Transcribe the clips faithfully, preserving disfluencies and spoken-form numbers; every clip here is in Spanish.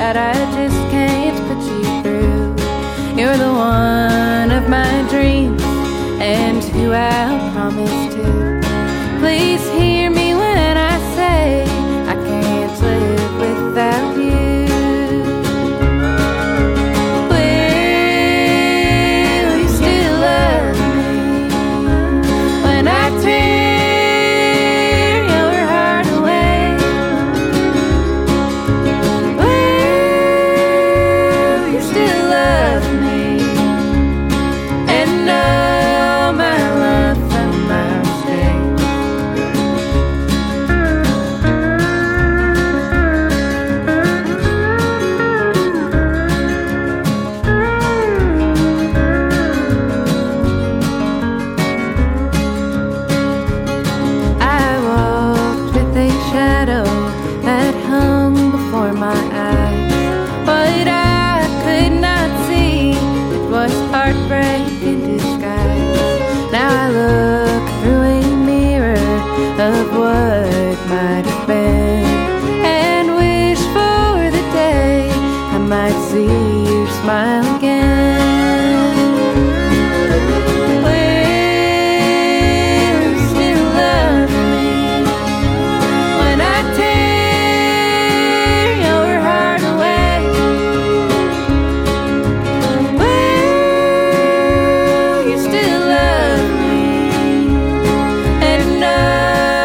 that I just can't put you through. You're the one of my dreams and who I'll promise to. Please hear me when I say I can't live without you. Of what might have been, and wish for the day I might see you smile again. Will you still love me when I tear your heart away? Will you still love me and know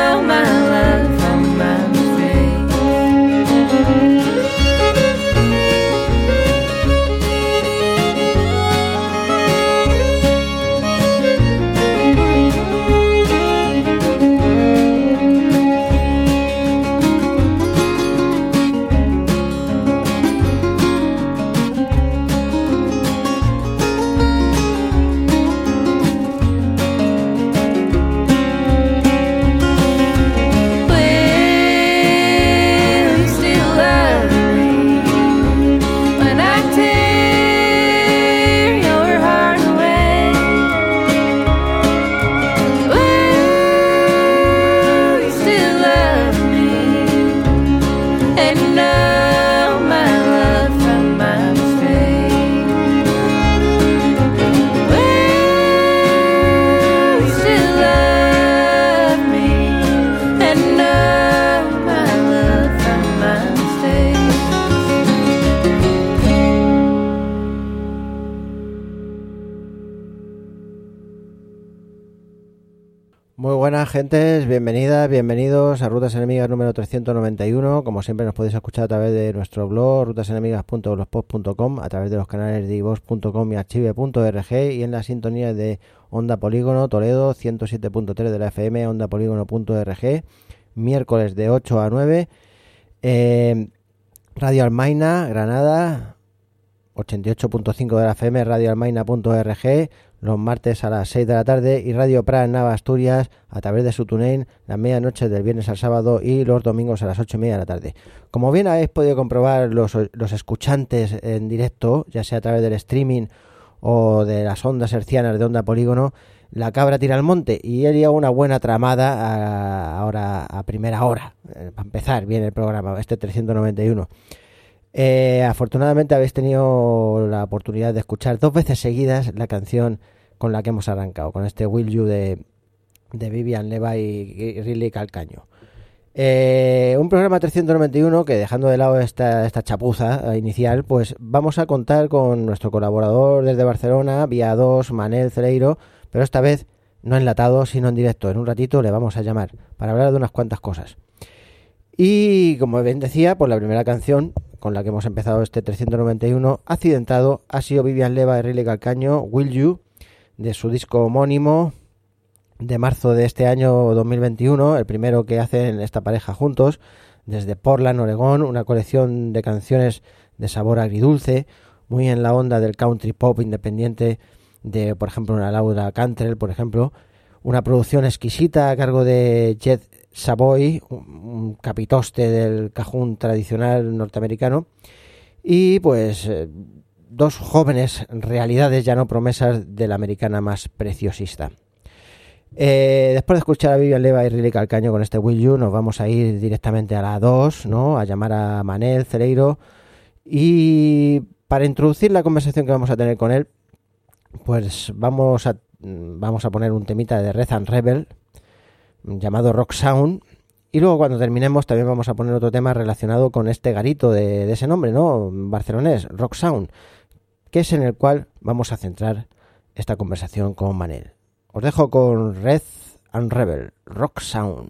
gentes, bienvenidas, bienvenidos a Rutas Enemigas número trescientos noventa y uno. Como siempre nos podéis escuchar a través de nuestro blog rutasenemigas punto blogspot punto com, a través de los canales de iVoox punto com y archive punto org y en la sintonía de Onda Polígono Toledo ciento siete punto tres de la F M, onda polígono punto org, miércoles de ocho a nueve, eh, Radio Almaina Granada ochenta y ocho punto cinco de la F M, radio almaina punto org, los martes a las seis de la tarde, y Radio Prat Nava Asturias a través de su TuneIn las medianoche del viernes al sábado y los domingos a las ocho y media de la tarde. Como bien habéis podido comprobar los, los escuchantes en directo, ya sea a través del streaming o de las ondas hercianas de Onda Polígono, la cabra tira al monte, y él lleva una buena tramada a, ahora a primera hora, eh, para empezar bien el programa, este trescientos noventa y uno. Eh, afortunadamente habéis tenido la oportunidad de escuchar dos veces seguidas la canción con la que hemos arrancado, con este Will You de, de Vivian Levi y Riley Calcaño. Eh, un programa trescientos noventa y uno que, dejando de lado esta, esta chapuza inicial, pues vamos a contar con nuestro colaborador desde Barcelona, vía dos, Manel Celeiro, pero esta vez no enlatado, sino en directo. En un ratito le vamos a llamar para hablar de unas cuantas cosas. Y como bien decía, pues la primera canción con la que hemos empezado este trescientos noventa y uno accidentado ha sido Vivian Levi y Riley Calcaño, Will You, de su disco homónimo de marzo de este año dos mil veintiuno, el primero que hacen esta pareja juntos, desde Portland, Oregón, una colección de canciones de sabor agridulce, muy en la onda del country pop independiente de, por ejemplo, una Laura Cantrell, por ejemplo, una producción exquisita a cargo de Jet Savoy, un capitoste del cajún tradicional norteamericano, y pues eh, dos jóvenes realidades, ya no promesas, de la americana más preciosista. Eh, después de escuchar a Vivian Levi y Riley Calcaño con este Will You, nos vamos a ir directamente a la dos, ¿no? A llamar a Manel Celeiro Y para introducir la conversación que vamos a tener con él, pues vamos a, vamos a poner un temita de Red and Rebel llamado Rock Sound. Y luego cuando terminemos también vamos a poner otro tema relacionado con este garito de, de ese nombre, ¿no? Barcelonés, Rock Sound, que es en el cual vamos a centrar esta conversación con Manel. Os dejo con Red and Rebel, Rock Sound.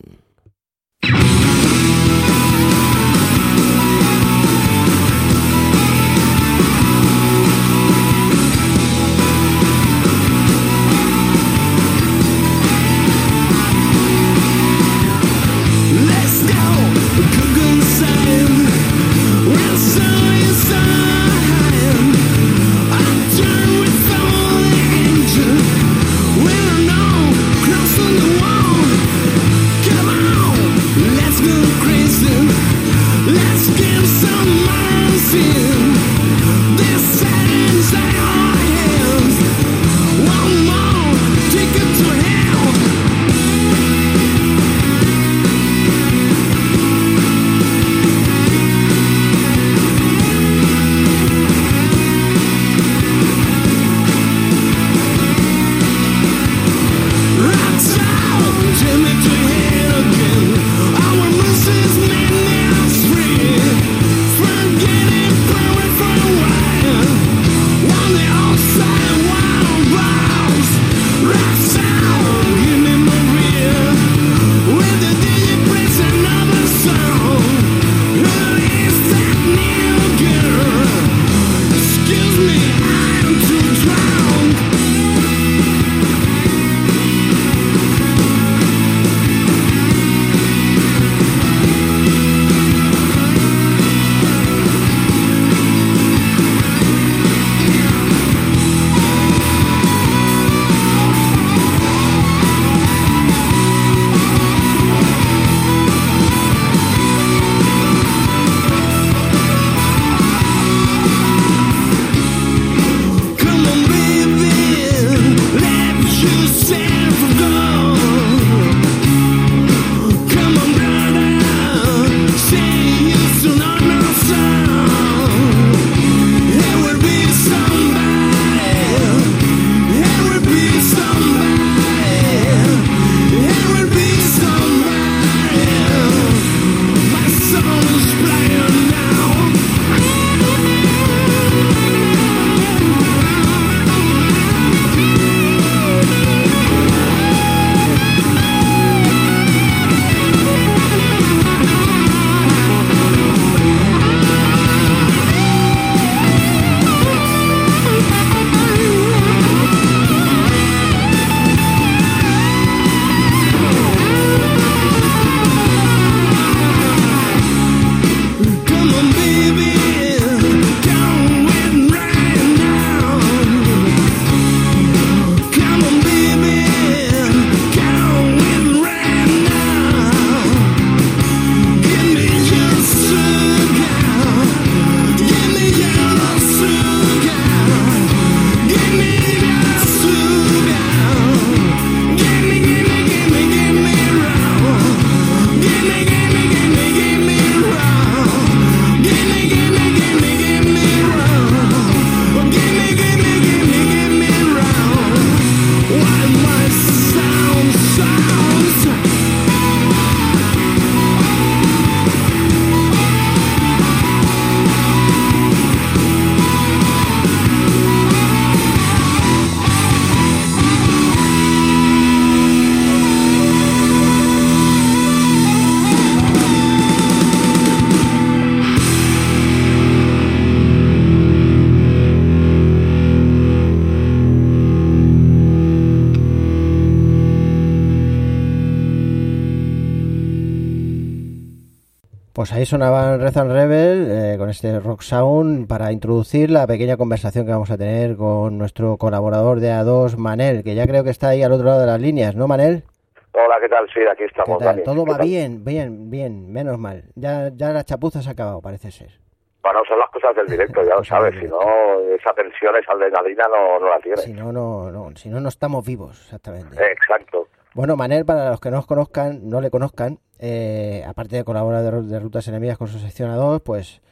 Pues ahí sonaban Red and Rebel eh, con este Rock Sound para introducir la pequeña conversación que vamos a tener con nuestro colaborador de A dos, Manel, que ya creo que está ahí al otro lado de las líneas, ¿no, Manel? Hola, ¿qué tal? Sí, aquí estamos. ¿Qué tal? Dani. Todo ¿Qué va tal? bien, bien, bien, menos mal. Ya, ya la chapuza se ha acabado, parece ser. Bueno, son las cosas del directo, ya lo sabes. Si no, esa tensión, esa adrenalina no, no la tienes. Si no, no, no, si no, no estamos vivos, exactamente. Eh, exacto. Bueno, Manel, para los que no os conozcan, no le conozcan, eh, aparte de colaborar de, de Rutas Enemigas con su sección A dos, pues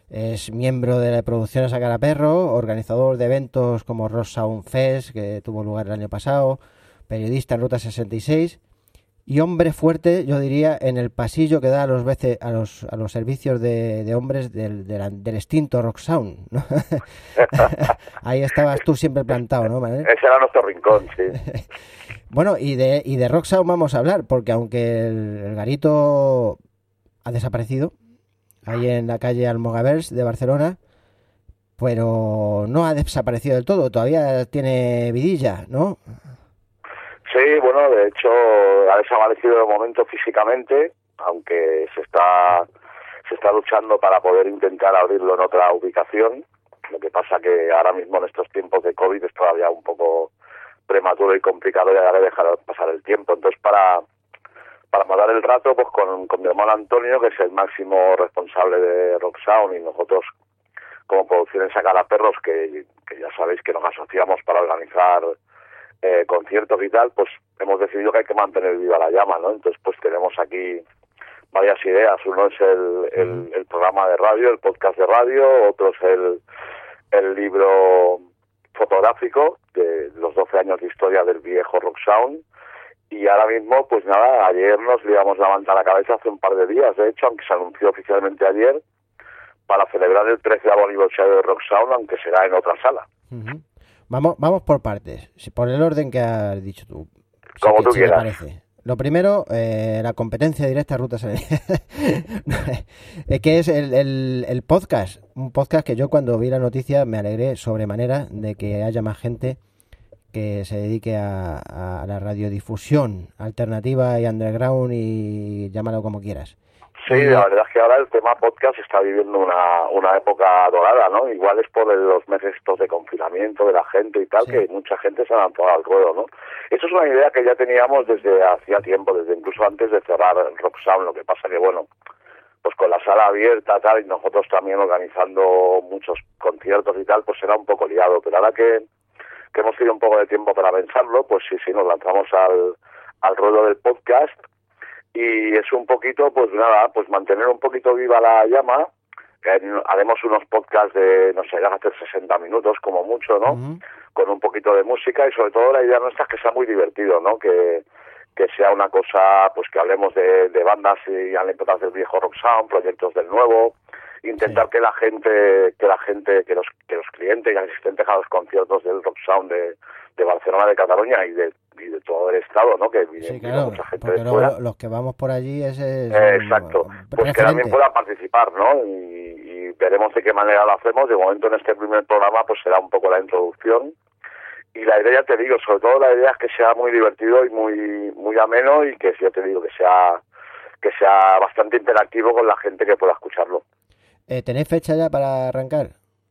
Es miembro de la producción Sacar a Perro, organizador de eventos como Rock Sound Fest, que tuvo lugar el año pasado, periodista en Ruta sesenta y seis y hombre fuerte, yo diría, en el pasillo que da a los veces a los a los servicios de, de hombres del, del, del extinto Rock Sound, ¿no? Ahí estabas tú siempre plantado, ¿no, Manuel? Ese era nuestro rincón, sí. Bueno, y de y de Rock Sound vamos a hablar, porque aunque el, el garito ha desaparecido ahí en la calle Almogavers de Barcelona, pero no ha desaparecido del todo, todavía tiene vidilla, ¿no? Sí, bueno, de hecho ha desaparecido de momento físicamente, aunque se está se está luchando para poder intentar abrirlo en otra ubicación. Lo que pasa que ahora mismo en estos tiempos de COVID es todavía un poco prematuro y complicado ya de dejar pasar el tiempo. Entonces, para para matar el rato, pues con, con mi hermano Antonio, que es el máximo responsable de Rock Sound, y nosotros como producciones Sacar a Perros, que, que ya sabéis que nos asociamos para organizar eh, conciertos y tal, pues hemos decidido que hay que mantener viva la llama, ¿no? Entonces, pues tenemos aquí varias ideas. Uno es el, el, el programa de radio, el podcast de radio, otro es el, el libro fotográfico de los doce años de historia del viejo Rock Sound. Y ahora mismo, pues nada, ayer nos liamos la manta a la cabeza hace un par de días, de hecho, aunque se anunció oficialmente ayer, para celebrar el treceavo aniversario de Rock Sound, aunque será en otra sala. Uh-huh. Vamos vamos por partes, por el orden que has dicho tú. Como si tú si quieras. Parece. Lo primero, eh, la competencia directa Ruta que es el, el, el podcast. Un podcast que yo cuando vi la noticia me alegré sobremanera de que haya más gente que se dedique a, a la radiodifusión alternativa y underground y llámalo como quieras. Sí, la verdad es que ahora el tema podcast está viviendo una, una época dorada, ¿no? Igual es por los meses estos de confinamiento de la gente y tal, sí, que mucha gente se ha lanzado al ruedo, ¿no? Eso es una idea que ya teníamos desde hacía tiempo, desde incluso antes de cerrar Rock Sound. Lo que pasa que, bueno, pues con la sala abierta tal y nosotros también organizando muchos conciertos y tal, pues era un poco liado. Pero ahora que, que hemos tenido un poco de tiempo para pensarlo, pues sí, sí, nos lanzamos al, al ruedo del podcast. Y es un poquito, pues nada, pues mantener un poquito viva la llama. Que haremos unos podcasts de, no sé, ya hacer sesenta minutos como mucho, ¿no? Uh-huh. Con un poquito de música y sobre todo la idea nuestra es que sea muy divertido, ¿no? Que, que sea una cosa, pues que hablemos de, de bandas y anécdotas del viejo Rock Sound, proyectos del nuevo, intentar sí. que la gente, que la gente, que los, que los clientes y asistentes a los conciertos del Rock Sound de, de Barcelona, de Cataluña y de y de todo el estado, ¿no? Que viene, sí, claro, mucha gente porque de fuera. Luego los que vamos por allí ese es eh, exacto, pues que también puedan participar, ¿no? Y, y veremos de qué manera lo hacemos. De momento en este primer programa pues será un poco la introducción y la idea, ya te digo, sobre todo la idea es que sea muy divertido y muy muy ameno y que, ya te digo, que sea que sea bastante interactivo con la gente que pueda escucharlo. Eh, ¿Tenéis fecha ya para arrancar?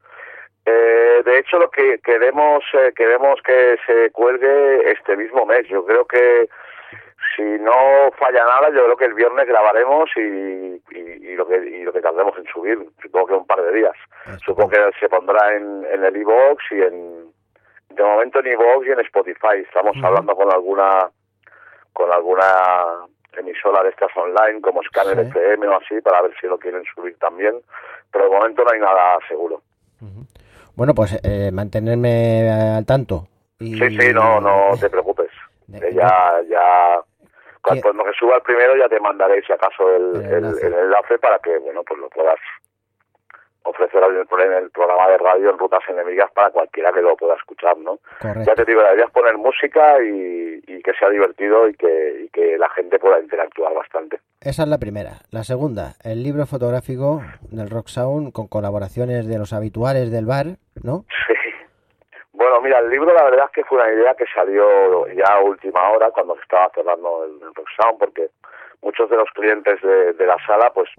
Eh, de hecho, lo que queremos eh, queremos que se cuelgue este mismo mes. Yo creo que si no falla nada, yo creo que el viernes grabaremos y, y, y lo que y lo que tardemos en subir, supongo que un par de días. Estupendo. Supongo que se pondrá en, en el iVoox y en de momento en iVoox y en Spotify. Estamos uh-huh. hablando con alguna con alguna emisora de estas online como Scanner sí. F M o así para ver si lo quieren subir también, pero de momento no hay nada seguro. Uh-huh. Bueno, pues eh, mantenerme al tanto. Y... Sí, sí, no, no te preocupes. De, ya, ya, cuando, cuando que suba el primero ya te mandaré si acaso el, el, enlace. el, el enlace para que, bueno, pues lo puedas ofrecer en el, en el programa de radio en Rutas Enemigas para cualquiera que lo pueda escuchar, ¿no? Correcto. Ya te digo, la idea es poner música y, y que sea divertido y que, y que la gente pueda interactuar bastante. Esa es la primera. La segunda, el libro fotográfico del Rock Sound con colaboraciones de los habituales del bar, ¿no? Sí. Bueno, mira, el libro la verdad es que fue una idea que salió ya a última hora cuando se estaba cerrando el, el Rock Sound, porque muchos de los clientes de, de la sala, pues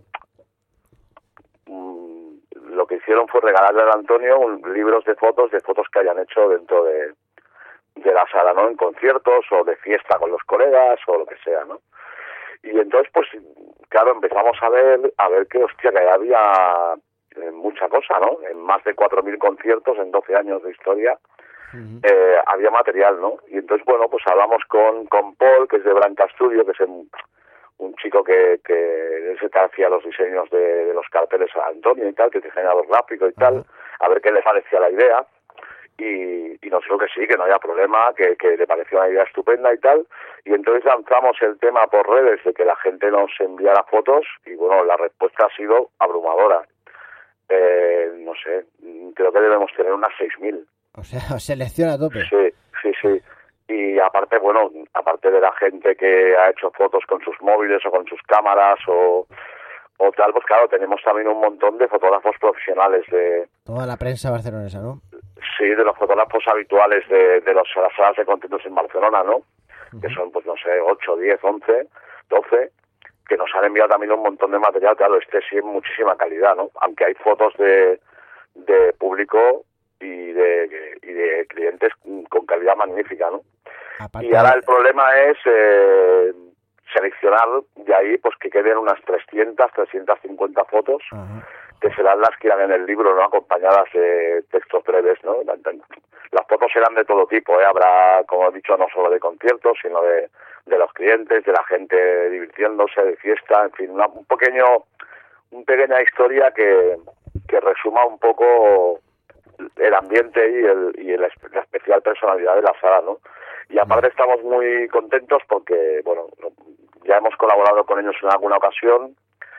mmm, lo que hicieron fue regalarle a Antonio un, libros de fotos, de fotos que hayan hecho dentro de, de la sala, ¿no? En conciertos o de fiesta con los colegas o lo que sea, ¿no? Y entonces, pues, claro, empezamos a ver, a ver que, hostia, que había eh, mucha cosa, ¿no? En más de cuatro mil conciertos en doce años de historia, uh-huh. eh, había material, ¿no? Y entonces, bueno, pues hablamos con, con Paul, que es de Branca Studio, que es un, un chico que, que se te hacía los diseños de, de los carteles a Antonio y tal, que diseñador gráfico y tal, a ver qué le parecía la idea. Y, y nos dijo que sí, que no había problema, que, que le pareció una idea estupenda y tal. Y entonces lanzamos el tema por redes de que la gente nos enviara fotos y bueno, la respuesta ha sido abrumadora. Eh, no sé, creo que debemos tener unas seis mil. O sea, selecciona a tope. Sí, sí, sí. Y aparte, bueno, aparte de la gente que ha hecho fotos con sus móviles o con sus cámaras o, o tal, pues claro, tenemos también un montón de fotógrafos profesionales de... Toda la prensa barcelonesa, ¿no? Sí, de los fotógrafos habituales de, de los, las salas de contentos en Barcelona, ¿no? Uh-huh. Que son, pues no sé, ocho, diez, once, doce, que nos han enviado también un montón de material, claro, este sí en muchísima calidad, ¿no? Aunque hay fotos de, de público y de, y de clientes con calidad magnífica, ¿no? Aparte y ahora el problema es eh, seleccionar de ahí, pues que queden unas trescientas, trescientas cincuenta fotos, uh-huh, que serán las que irán en el libro, ¿no? Acompañadas de textos breves, ¿no? Las fotos serán de todo tipo, ¿eh? Habrá, como he dicho, no solo de conciertos, sino de, de los clientes, de la gente divirtiéndose, de fiesta, en fin, una, un pequeño, una pequeña historia que, que resuma un poco el ambiente y, el, y el, la especial personalidad de la sala, ¿no? Y aparte estamos muy contentos porque, bueno, ya hemos colaborado con ellos en alguna ocasión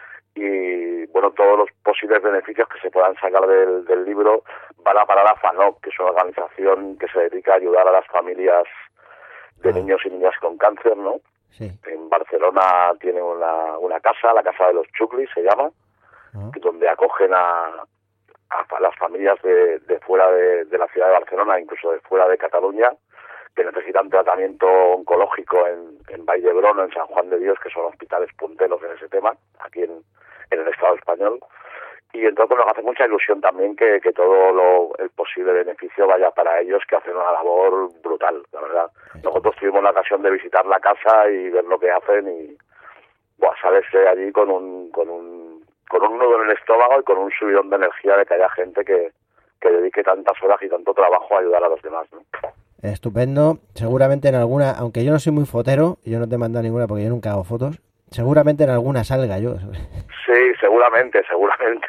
y, bueno, todos los posibles beneficios que se puedan sacar del, del libro van a parar a FANOC, que es una organización que se dedica a ayudar a las familias de ah. niños y niñas con cáncer, ¿no? Sí. En Barcelona tiene una, una casa, la Casa de los Chuclis se llama, ah. donde acogen a, a las familias de, de fuera de, de la ciudad de Barcelona, incluso de fuera de Cataluña, que necesitan tratamiento oncológico en, en Vall d'Hebron o en San Juan de Dios, que son hospitales punteros en ese tema, aquí en, en el Estado español. Y entonces nos hace mucha ilusión también que, que todo lo, el posible beneficio vaya para ellos, que hacen una labor brutal, la verdad. Nosotros tuvimos la ocasión de visitar la casa y ver lo que hacen y buah, sales de allí con un, con un con un nudo en el estómago y con un subidón de energía de que haya gente que, que dedique tantas horas y tanto trabajo a ayudar a los demás, ¿no? Estupendo. Seguramente en alguna, aunque yo no soy muy fotero, yo no te mando ninguna porque yo nunca hago fotos, seguramente en alguna salga yo. Sí, seguramente, seguramente.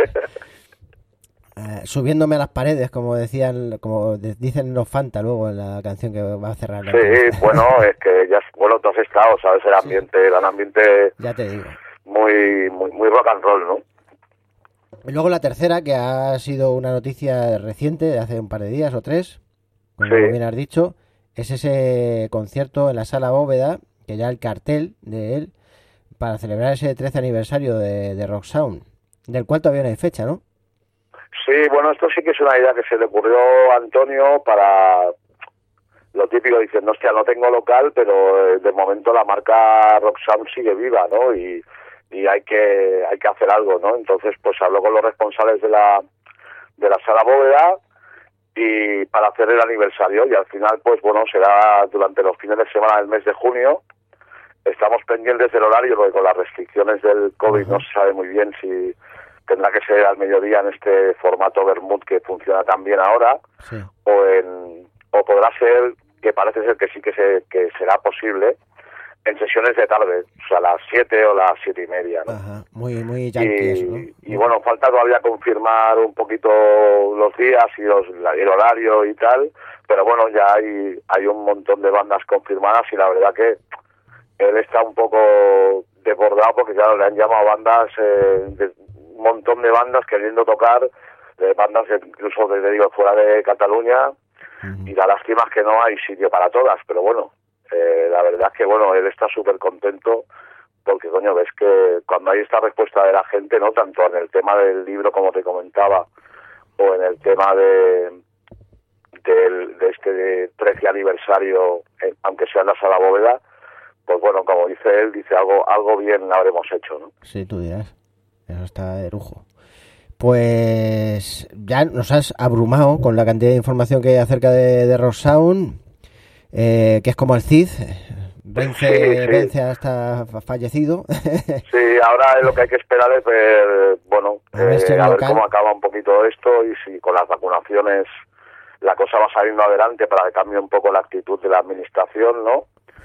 eh, subiéndome a las paredes, como decían, como dicen los Fanta luego en la canción que va a cerrar. La sí, entrevista. Bueno, es que ya, bueno, tú has estado, sabes, el ambiente, sí. el ambiente... Ya te digo. Muy, muy, muy rock and roll, ¿no? Y luego la tercera, que ha sido una noticia reciente, de hace un par de días o tres, como sí. bien has dicho, es ese concierto en la Sala Bóveda, que ya el cartel de él, para celebrar ese trece aniversario de, de Rock Sound, del cual todavía no hay fecha, ¿no? Sí, bueno, esto sí que es una idea que se le ocurrió a Antonio para lo típico, diciendo, hostia, no tengo local, pero de momento la marca Rock Sound sigue viva, ¿no? Y, y hay que hay que hacer algo, ¿no? Entonces, pues habló con los responsables de la de la Sala Bóveda y para hacer el aniversario, y al final, pues bueno, será durante los fines de semana del mes de junio. Estamos pendientes del horario, porque con las restricciones del COVID uh-huh. no se sabe muy bien si tendrá que ser al mediodía en este formato Bermud que funciona tan bien ahora, sí. o en o podrá ser, que parece ser que sí que, se, que será posible, en sesiones de tarde, o sea, a las siete o las siete y media, ¿no? Ajá, muy, muy yankee eso, ¿no? Y, y bueno, falta todavía confirmar un poquito los días y los, el horario y tal, pero bueno, ya hay, hay un montón de bandas confirmadas y la verdad que él está un poco desbordado porque claro, le han llamado bandas, eh, de, un montón de bandas queriendo tocar, de bandas de, incluso, te digo, fuera de Cataluña, uh-huh. y la lástima es que no hay sitio para todas, pero bueno, Eh, la verdad es que, bueno, él está súper contento porque, coño, ves que cuando hay esta respuesta de la gente, ¿no? Tanto en el tema del libro, como te comentaba, o en el tema de, de, de este trece aniversario, eh, aunque sea en la Sala Bóveda, pues bueno, como dice él, dice algo algo bien habremos hecho, ¿no? Sí, tú dirás. Eso está de lujo. Pues ya nos has abrumado con la cantidad de información que hay acerca de, de Rock Sound. Eh, que es como el C I D, vence, sí, sí. vence hasta fallecido. Sí, ahora lo que hay que esperar es ver, bueno, a ver, eh, a ver cómo acaba un poquito esto y si con las vacunaciones la cosa va saliendo adelante para que cambie un poco la actitud de la administración, ¿no?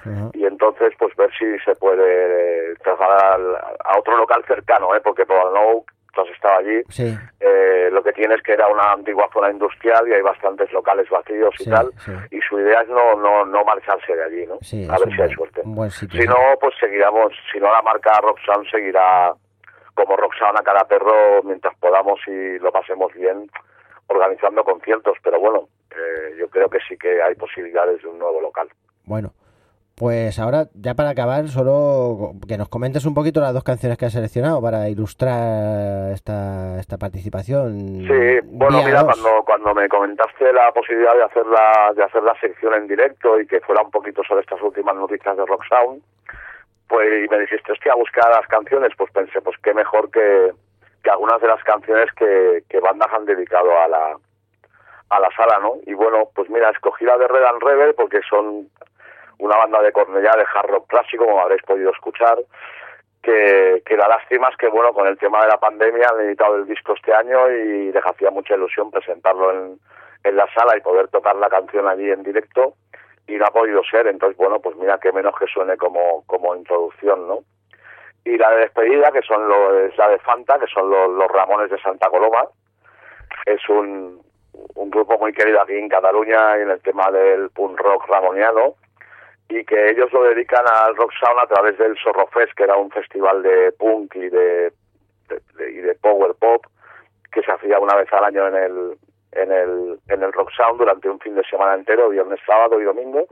uh-huh. y entonces pues ver si se puede trasladar a otro local cercano, ¿eh? Porque Poblenou, tú has estado allí, sí. eh, lo que tiene es que era una antigua zona industrial y hay bastantes locales vacíos y sí, tal, sí. y su idea es no no no marcharse de allí, ¿no? Sí, a ver si buen, hay suerte. Un buen sitio, si sí. no, pues seguiremos, si no la marca Rock Sound seguirá como Rock Sound a cada perro mientras podamos y lo pasemos bien organizando conciertos, pero bueno, eh, yo creo que sí que hay posibilidades de un nuevo local. Bueno, pues ahora, ya para acabar, solo que nos comentes un poquito las dos canciones que has seleccionado para ilustrar esta esta participación. Sí, bueno, mira, dos. cuando cuando me comentaste la posibilidad de hacer la, de hacer la sección en directo y que fuera un poquito sobre estas últimas noticias de Rock Sound, pues y me dijiste, hostia, buscar las canciones, pues pensé, pues qué mejor que, que algunas de las canciones que, que bandas han dedicado a la a la sala, ¿no? Y bueno, pues mira, escogí la de Red and Rebel porque son una banda de Cornellá de hard rock clásico, como habréis podido escuchar, que, que la lástima es que, bueno, con el tema de la pandemia han editado el disco este año y les hacía mucha ilusión presentarlo en, en la sala y poder tocar la canción allí en directo, y no ha podido ser. Entonces, bueno, pues mira, qué menos que suene como, como introducción, ¿no? Y la de despedida, que son los, es la de Fanta, que son los, los Ramones de Santa Coloma. Es un, un grupo muy querido aquí en Cataluña y en el tema del punk rock ramoniano, y que ellos lo dedican al Rock Sound a través del Zorro Fest, que era un festival de punk y de, de, de, y de power pop que se hacía una vez al año en el en el en el Rock Sound durante un fin de semana entero, viernes, sábado y domingo,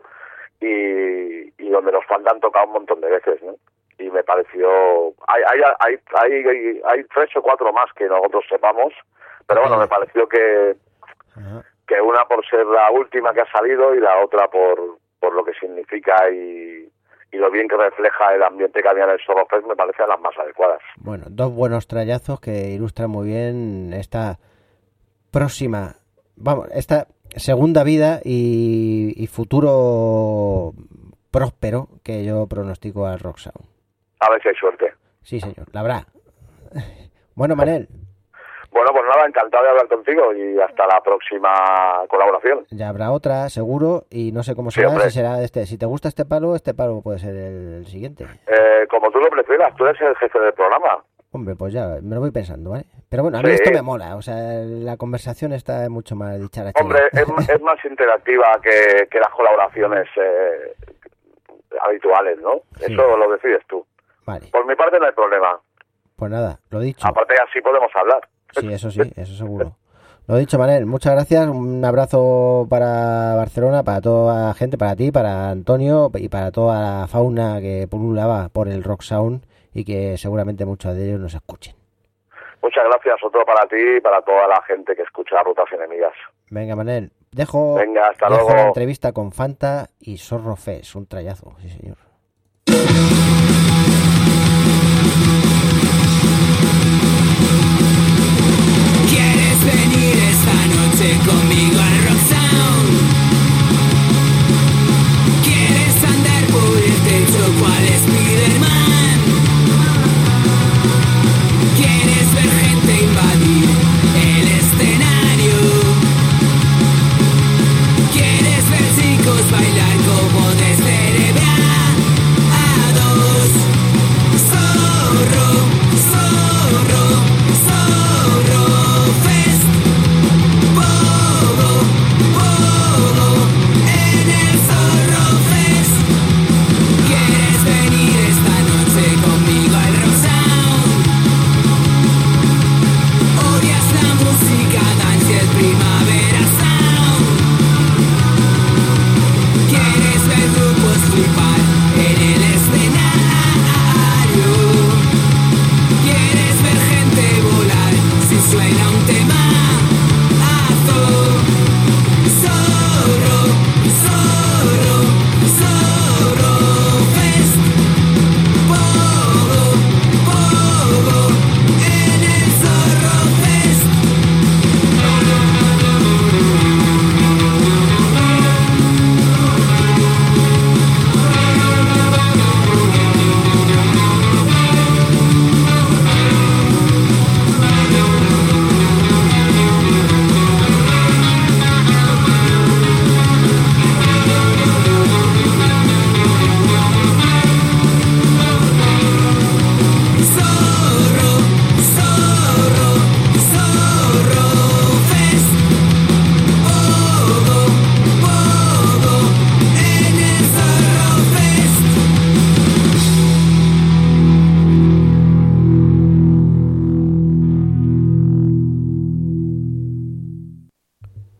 y, y donde los fans han tocado un montón de veces, ¿no? Y me pareció, hay hay hay hay, hay tres o cuatro más que nosotros sepamos, pero bueno, me pareció que que una por ser la última que ha salido y la otra por por lo que significa y, y lo bien que refleja el ambiente que había en el Zorro Fest, me parecen las más adecuadas. Bueno, dos buenos trayazos que ilustran muy bien esta próxima, vamos, esta segunda vida y, y futuro próspero que yo pronostico al Rock Sound. A ver si hay suerte. Sí, señor, la habrá. Bueno, Manel. Bueno, pues nada, encantado de hablar contigo y hasta la próxima colaboración. Ya habrá otra, seguro, y no sé cómo será, sí, si será este. Si te gusta este palo, este palo puede ser el, el siguiente. Eh, como tú lo prefieras, tú eres el jefe del programa. Hombre, pues ya, me lo voy pensando, ¿vale? Pero bueno, a mí sí. Esto me mola, o sea, la conversación está mucho más dichara. Hombre, es, es más interactiva que, que las colaboraciones eh, habituales, ¿no? Sí. Eso lo decides tú. Vale. Por mi parte no hay problema. Pues nada, lo dicho. Aparte así podemos hablar. Sí, eso sí, eso seguro. Lo dicho, Manel, muchas gracias. Un abrazo para Barcelona, para toda la gente, para ti, para Antonio y para toda la fauna que pululaba por el Rock Sound y que seguramente muchos de ellos nos escuchen. Muchas gracias, otro para ti y para toda la gente que escucha Rutas Enemigas. Venga, Manel, dejo, Venga, hasta dejo luego. la entrevista con Fanta y Zorro Fest, un trayazo, sí señor. Conmigo al Rock Sound. ¿Quieres andar por el techo cual Spiderman? ¿Quieres ver gente invadir el escenario? ¿Quieres ver chicos bailar como descerebrados? Zorro, zorro, zorro fest. Primavera Sound. ¿Quieres ver grupos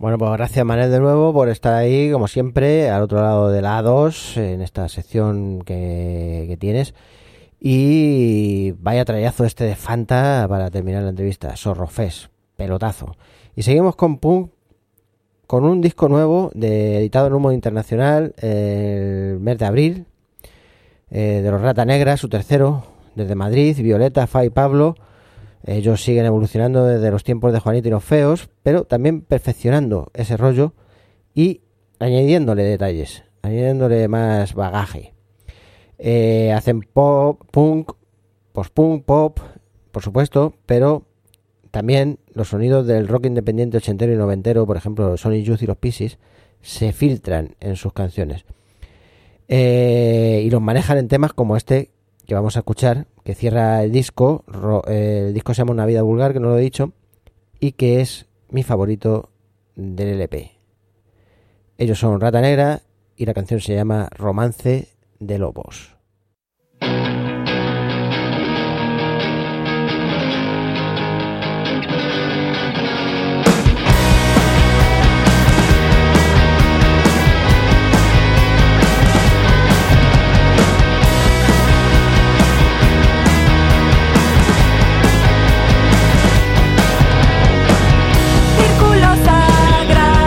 Bueno, pues gracias Manel de nuevo por estar ahí, como siempre, al otro lado del A dos, en esta sección que, que tienes. Y vaya trayazo este de Fanta para terminar la entrevista. Sorrofés, pelotazo. Y seguimos con punk, con un disco nuevo de, editado en Humo Internacional el mes de abril, eh, de los Rata Negra, su tercero, desde Madrid, Violeta, Fa y Pablo. Ellos siguen evolucionando desde los tiempos de Juanito y los Feos, pero también perfeccionando ese rollo y añadiéndole detalles, añadiéndole más bagaje. Eh, hacen pop, punk, post-punk, pop, por supuesto, pero también los sonidos del rock independiente ochentero y noventero, por ejemplo, Sonic Youth y los Pixies, se filtran en sus canciones. Eh, y los manejan en temas como este que vamos a escuchar, que cierra el disco. El disco se llama Una vida vulgar, que no lo he dicho, y que es mi favorito del L P. Ellos son Rata Negra y la canción se llama Romance de Lobos.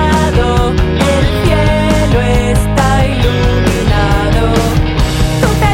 Tú te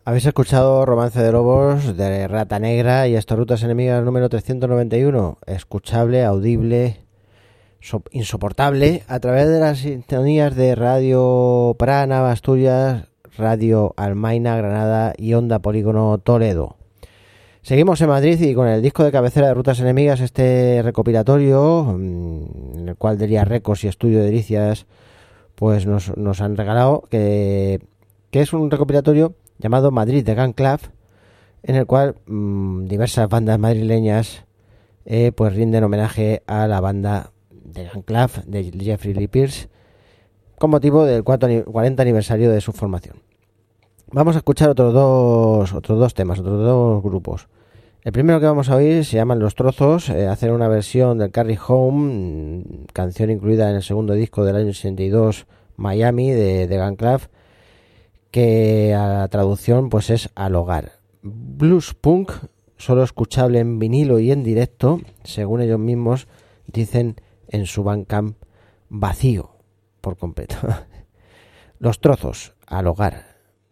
Habéis escuchado Romance de Lobos de Rata Negra y esto Rutas Enemigas número trescientos noventa y uno, escuchable, audible, so- insoportable a través de las sintonías de Radio Prana, Asturias, Radio Almaina, Granada y Onda Polígono Toledo. Seguimos en Madrid y con el disco de cabecera de Rutas Enemigas, este recopilatorio, en el cual Delia Records y Estudio de Delicias pues nos, nos han regalado, que, que es un recopilatorio llamado Madrid de Gun Club, en el cual mmm, diversas bandas madrileñas eh, pues rinden homenaje a la banda de Gun Club de Jeffrey Lee Pierce con motivo del cuarenta aniversario de su formación. Vamos a escuchar otros dos otros dos temas, otros dos grupos. El primero que vamos a oír se llaman Los Trozos, eh, hacen una versión del Carry Home, canción incluida en el segundo disco del año sesenta y dos, Miami, de, de Gun Club, que a la traducción pues es al hogar. Blues punk, solo escuchable en vinilo y en directo, según ellos mismos dicen en su Bandcamp, vacío por completo. Los Trozos, al hogar.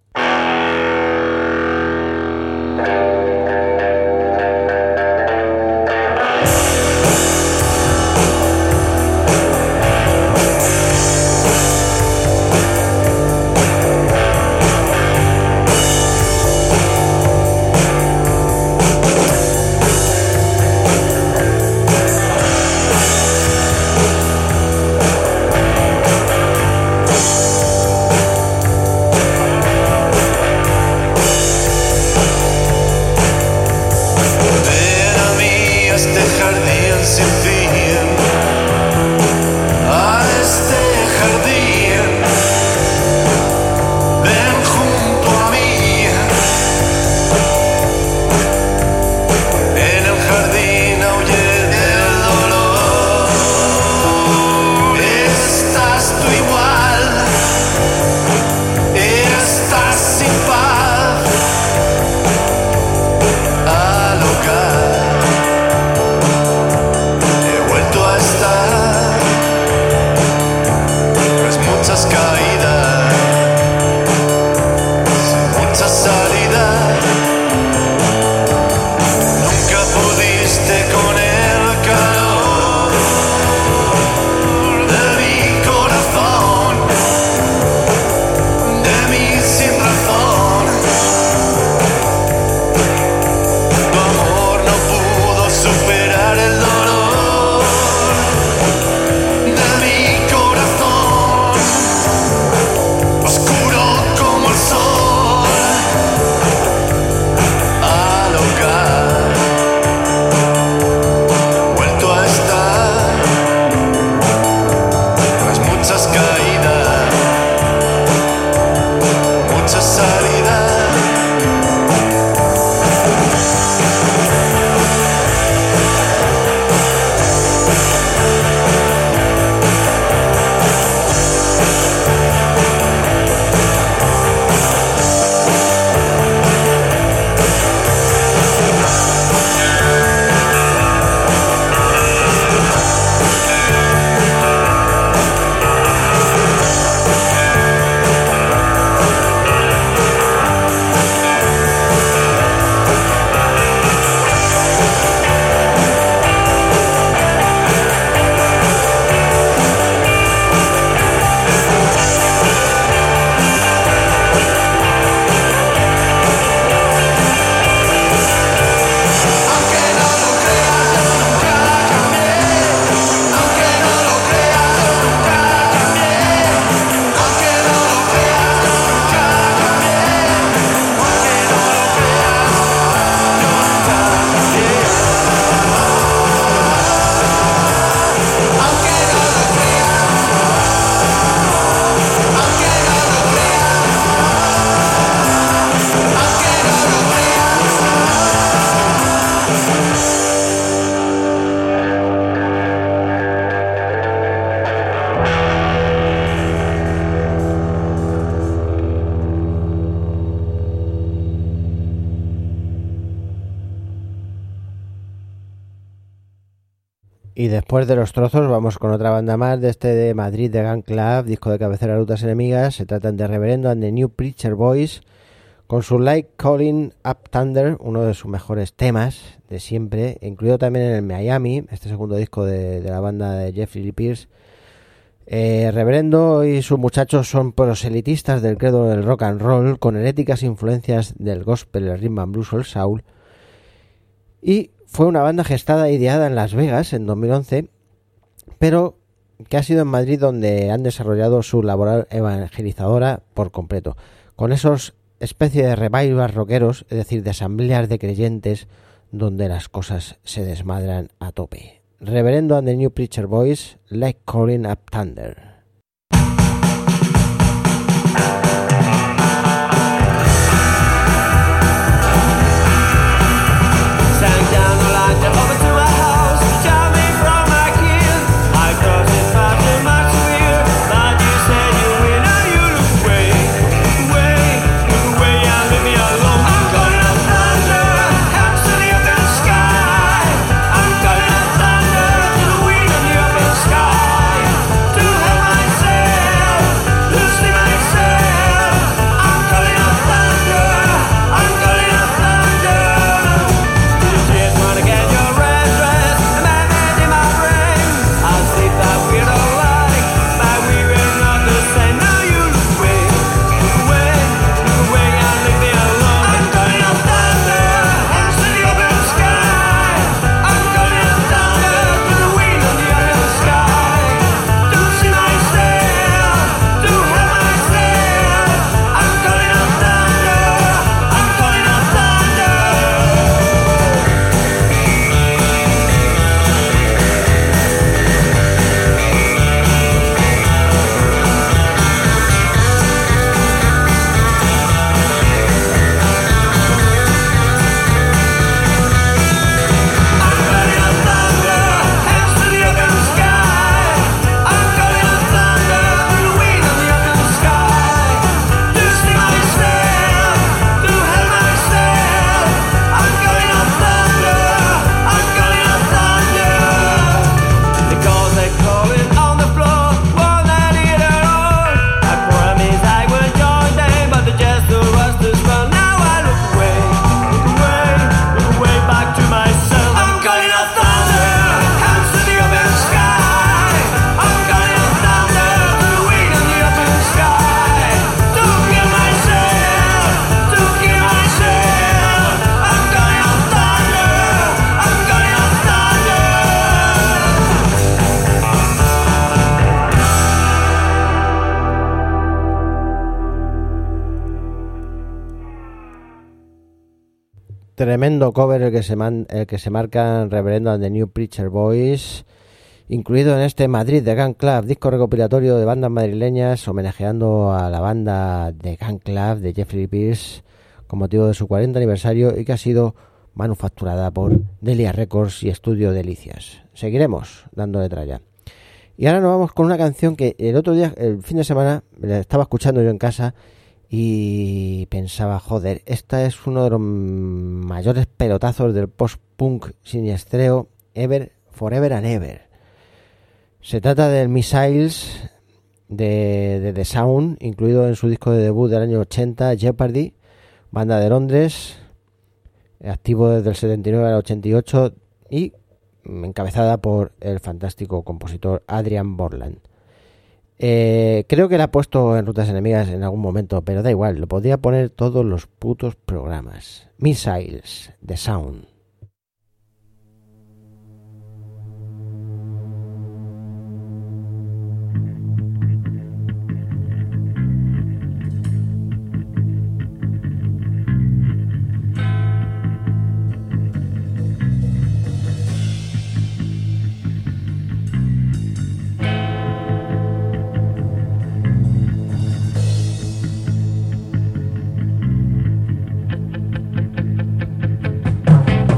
Y después de Los Trozos vamos con otra banda más de este de Madrid de Gun Club, disco de cabecera Rutas Enemigas. Se tratan de Reverendo and the New Preacher Boys, con su Like Calling Up Thunder, uno de sus mejores temas de siempre, incluido también en el Miami, este segundo disco de, de la banda de Jeffrey Lee Pierce. Eh, Reverendo y sus muchachos son proselitistas del credo del rock and roll, con heréticas influencias del gospel, el rhythm and blues o el soul, y fue una banda gestada e ideada en Las Vegas en dos mil once, pero que ha sido en Madrid donde han desarrollado su labor evangelizadora por completo, con esos especie de revivals rockeros, es decir, de asambleas de creyentes donde las cosas se desmadran a tope. Reverendo and the New Preacher Boys, Like Calling Up Thunder. Tremendo cover el que se man, el que se marcan Reverendo and the New Preacher Boys, incluido en este Madrid de Gun Club, disco recopilatorio de bandas madrileñas homenajeando a la banda de Gun Club de Jeffrey Pierce con motivo de su cuarenta aniversario y que ha sido manufacturada por Delia Records y Estudio Delicias. Seguiremos dándole tralla. Y ahora nos vamos con una canción que el otro día, el fin de semana, la estaba escuchando yo en casa y pensaba, joder, esta es uno de los mayores pelotazos del post-punk siniestreo ever, forever and ever. Se trata del Missiles de, de The Sound, incluido en su disco de debut del año ochenta, Jeopardy, banda de Londres, activo desde el setenta y nueve al ochenta y ocho y encabezada por el fantástico compositor Adrian Borland. Eh, creo que la he puesto en Rutas Enemigas en algún momento, pero da igual, lo podría poner todos los putos programas. Missiles, The Sound. We'll be right back.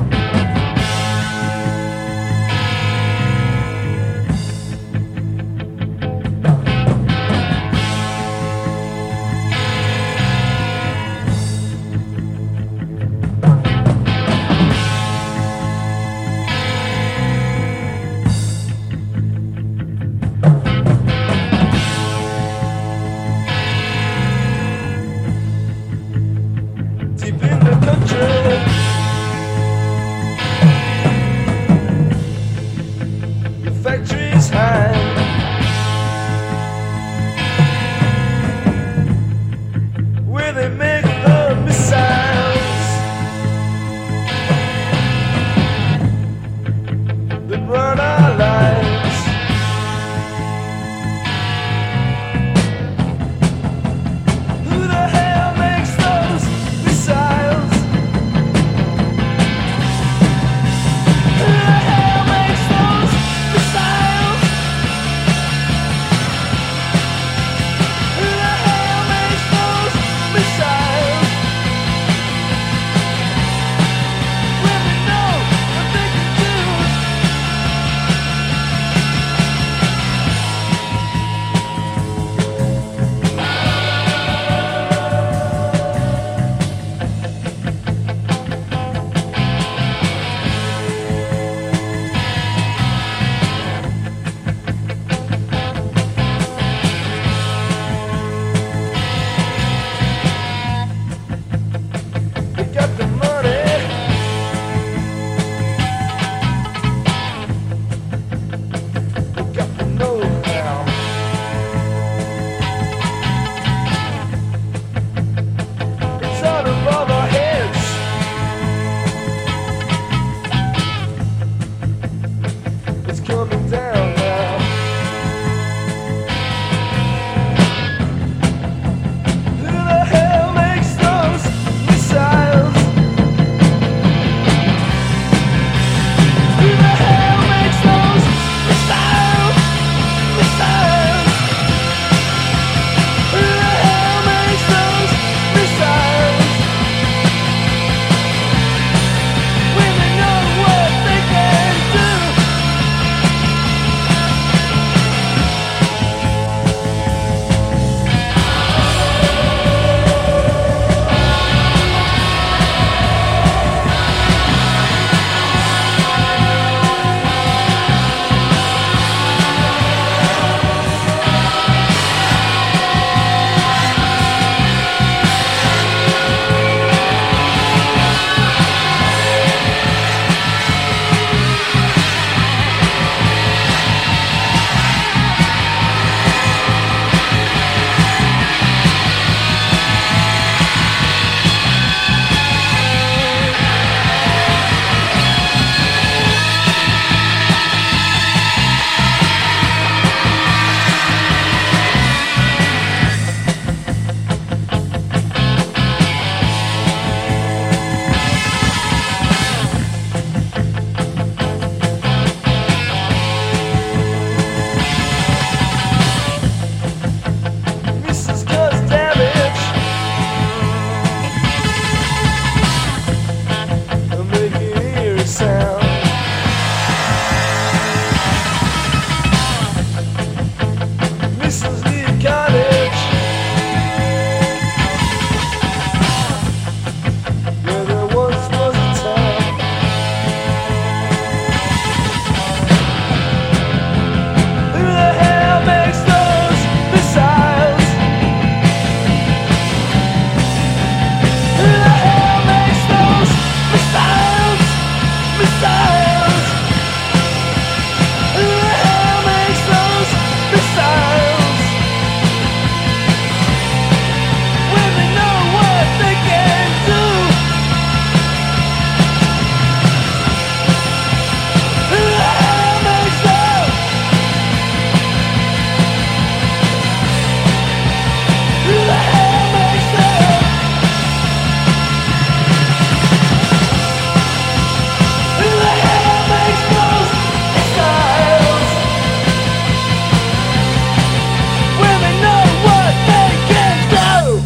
factories high. Where they make the missiles that run our lives. Who the hell makes those missiles? Who the hell makes those missiles? Who the hell makes those missiles? Women know what they can do. They got the money. They got the know-how. It's out of all our heads. It's coming down now. Who the hell makes those missiles? Who the hell makes those missiles? Missiles. Who the hell makes those missiles? Women know what they can do. Missus does damage. They'll make your ears sound. Missus leave cottage. Where there once was a town. Who the hell makes those missiles? Who the hell makes those missiles? Missiles. Who the hell makes those missiles? Women know what they can do. Who the hell makes those? Who the hell makes those? Who the hell makes those missiles? Women know what they can do.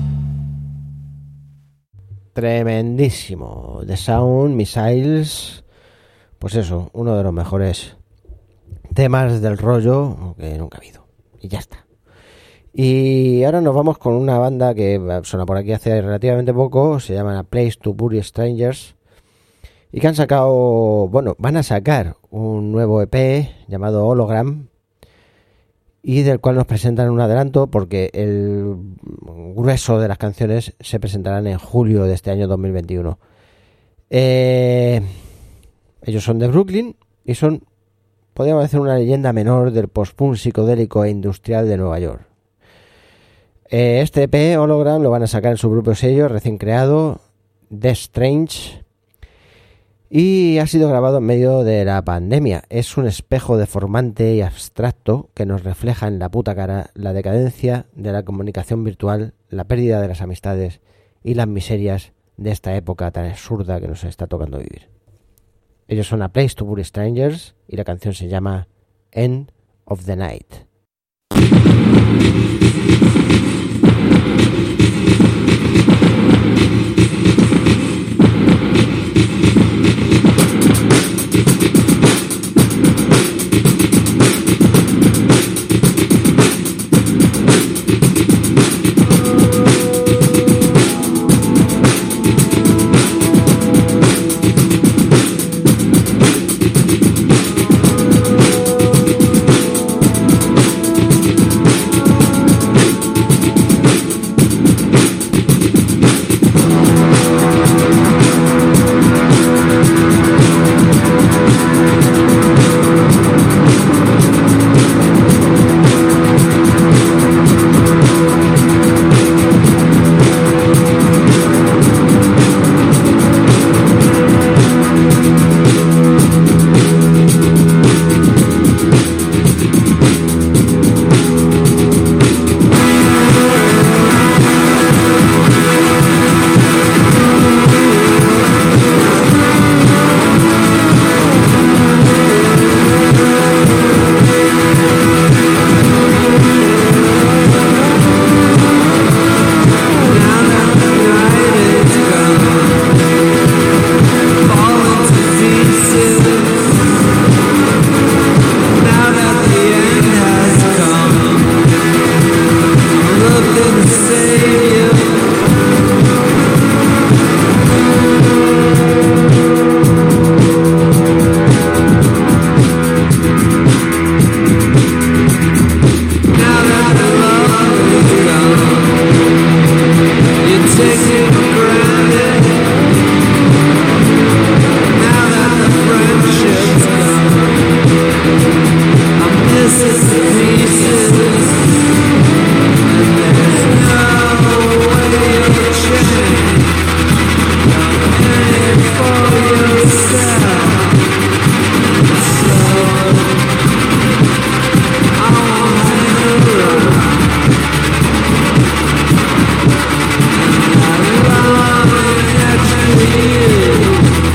Tremendísimo. The Sound, Missiles. Pues eso, uno de los mejores temas del rollo que nunca ha habido. Y ya está. Y ahora nos vamos con una banda que suena por aquí hace relativamente poco. Se llama A Place to Bury Strangers. Y que han sacado, bueno, van a sacar un nuevo E P llamado Hologram. Y del cual nos presentan un adelanto porque el grueso de las canciones se presentarán en julio de este año dos mil veintiuno. Eh, ellos son de Brooklyn y son podríamos decir una leyenda menor del post-punk psicodélico e industrial de Nueva York. Eh, este E P Hologram lo van a sacar en su propio sello recién creado, Death Strange, y ha sido grabado en medio de la pandemia. Es un espejo deformante y abstracto que nos refleja en la puta cara la decadencia de la comunicación virtual, la pérdida de las amistades y las miserias de esta época tan absurda que nos está tocando vivir. Ellos son A Place to Bury Strangers y la canción se llama End of the Night.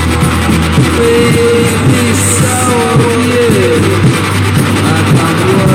Please be so weird. I can't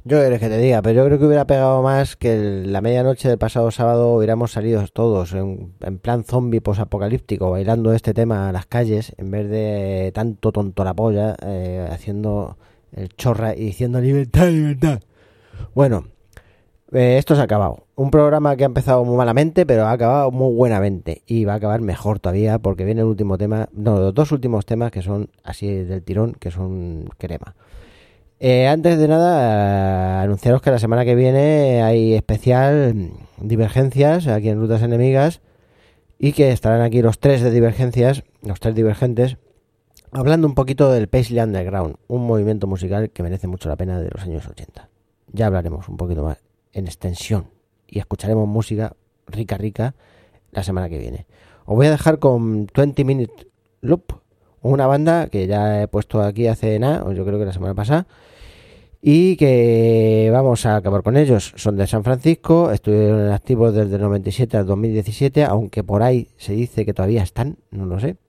Yo querés que te diga, pero yo creo que hubiera pegado más que el- la medianoche del pasado sábado hubiéramos salido todos en, en plan zombie posapocalíptico, bailando este tema a las calles, en vez de tanto tonto la polla, eh, haciendo el chorra y diciendo libertad, libertad. Bueno, eh, esto se ha acabado. Un programa que ha empezado muy malamente, pero ha acabado muy buenamente. Y va a acabar mejor todavía porque viene el último tema, no, los dos últimos temas que son así del tirón, que son crema. Eh, antes de nada, eh, anunciaros que la semana que viene hay especial mm, Divergencias aquí en Rutas Enemigas y que estarán aquí los tres de Divergencias, los tres divergentes, hablando un poquito del Paisley Underground, un movimiento musical que merece mucho la pena de los años ochenta. Ya hablaremos un poquito más en extensión y escucharemos música rica rica la semana que viene. Os voy a dejar con veinte Minute Loop, una banda que ya he puesto aquí hace nada, o yo creo que la semana pasada, y que vamos a acabar con ellos. Son de San Francisco, estuvieron activos desde el noventa y siete al dos mil diecisiete, aunque por ahí se dice que todavía están, no lo sé,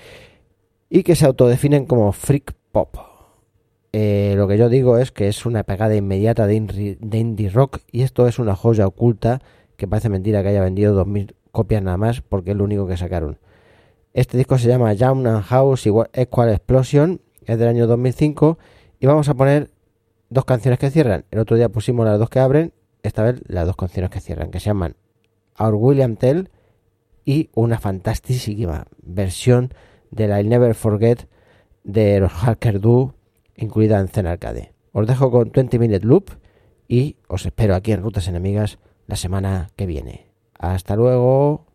y que se autodefinen como freak pop. Eh, lo que yo digo es que es una pegada inmediata de indie, de indie rock, y esto es una joya oculta que parece mentira que haya vendido dos mil copias nada más, porque es lo único que sacaron. Este disco se llama Jam and House Equal Explosion, es del año dos mil cinco, y vamos a poner dos canciones que cierran. El otro día pusimos las dos que abren, esta vez las dos canciones que cierran, que se llaman Our William Tell y una fantástica versión de la I'll Never Forget de los Hacker Du, incluida en Zen Arcade. Os dejo con veinte Minute Loop y os espero aquí en Rutas Enemigas la semana que viene. Hasta luego.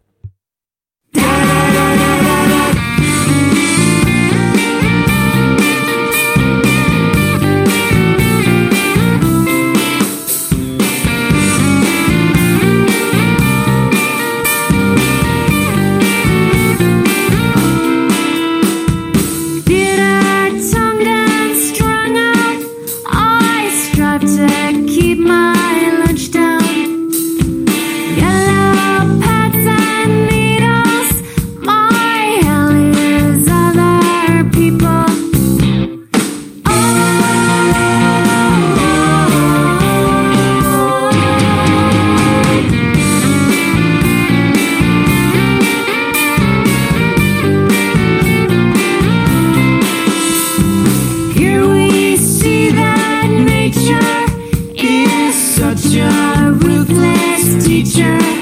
Such a ruthless teacher.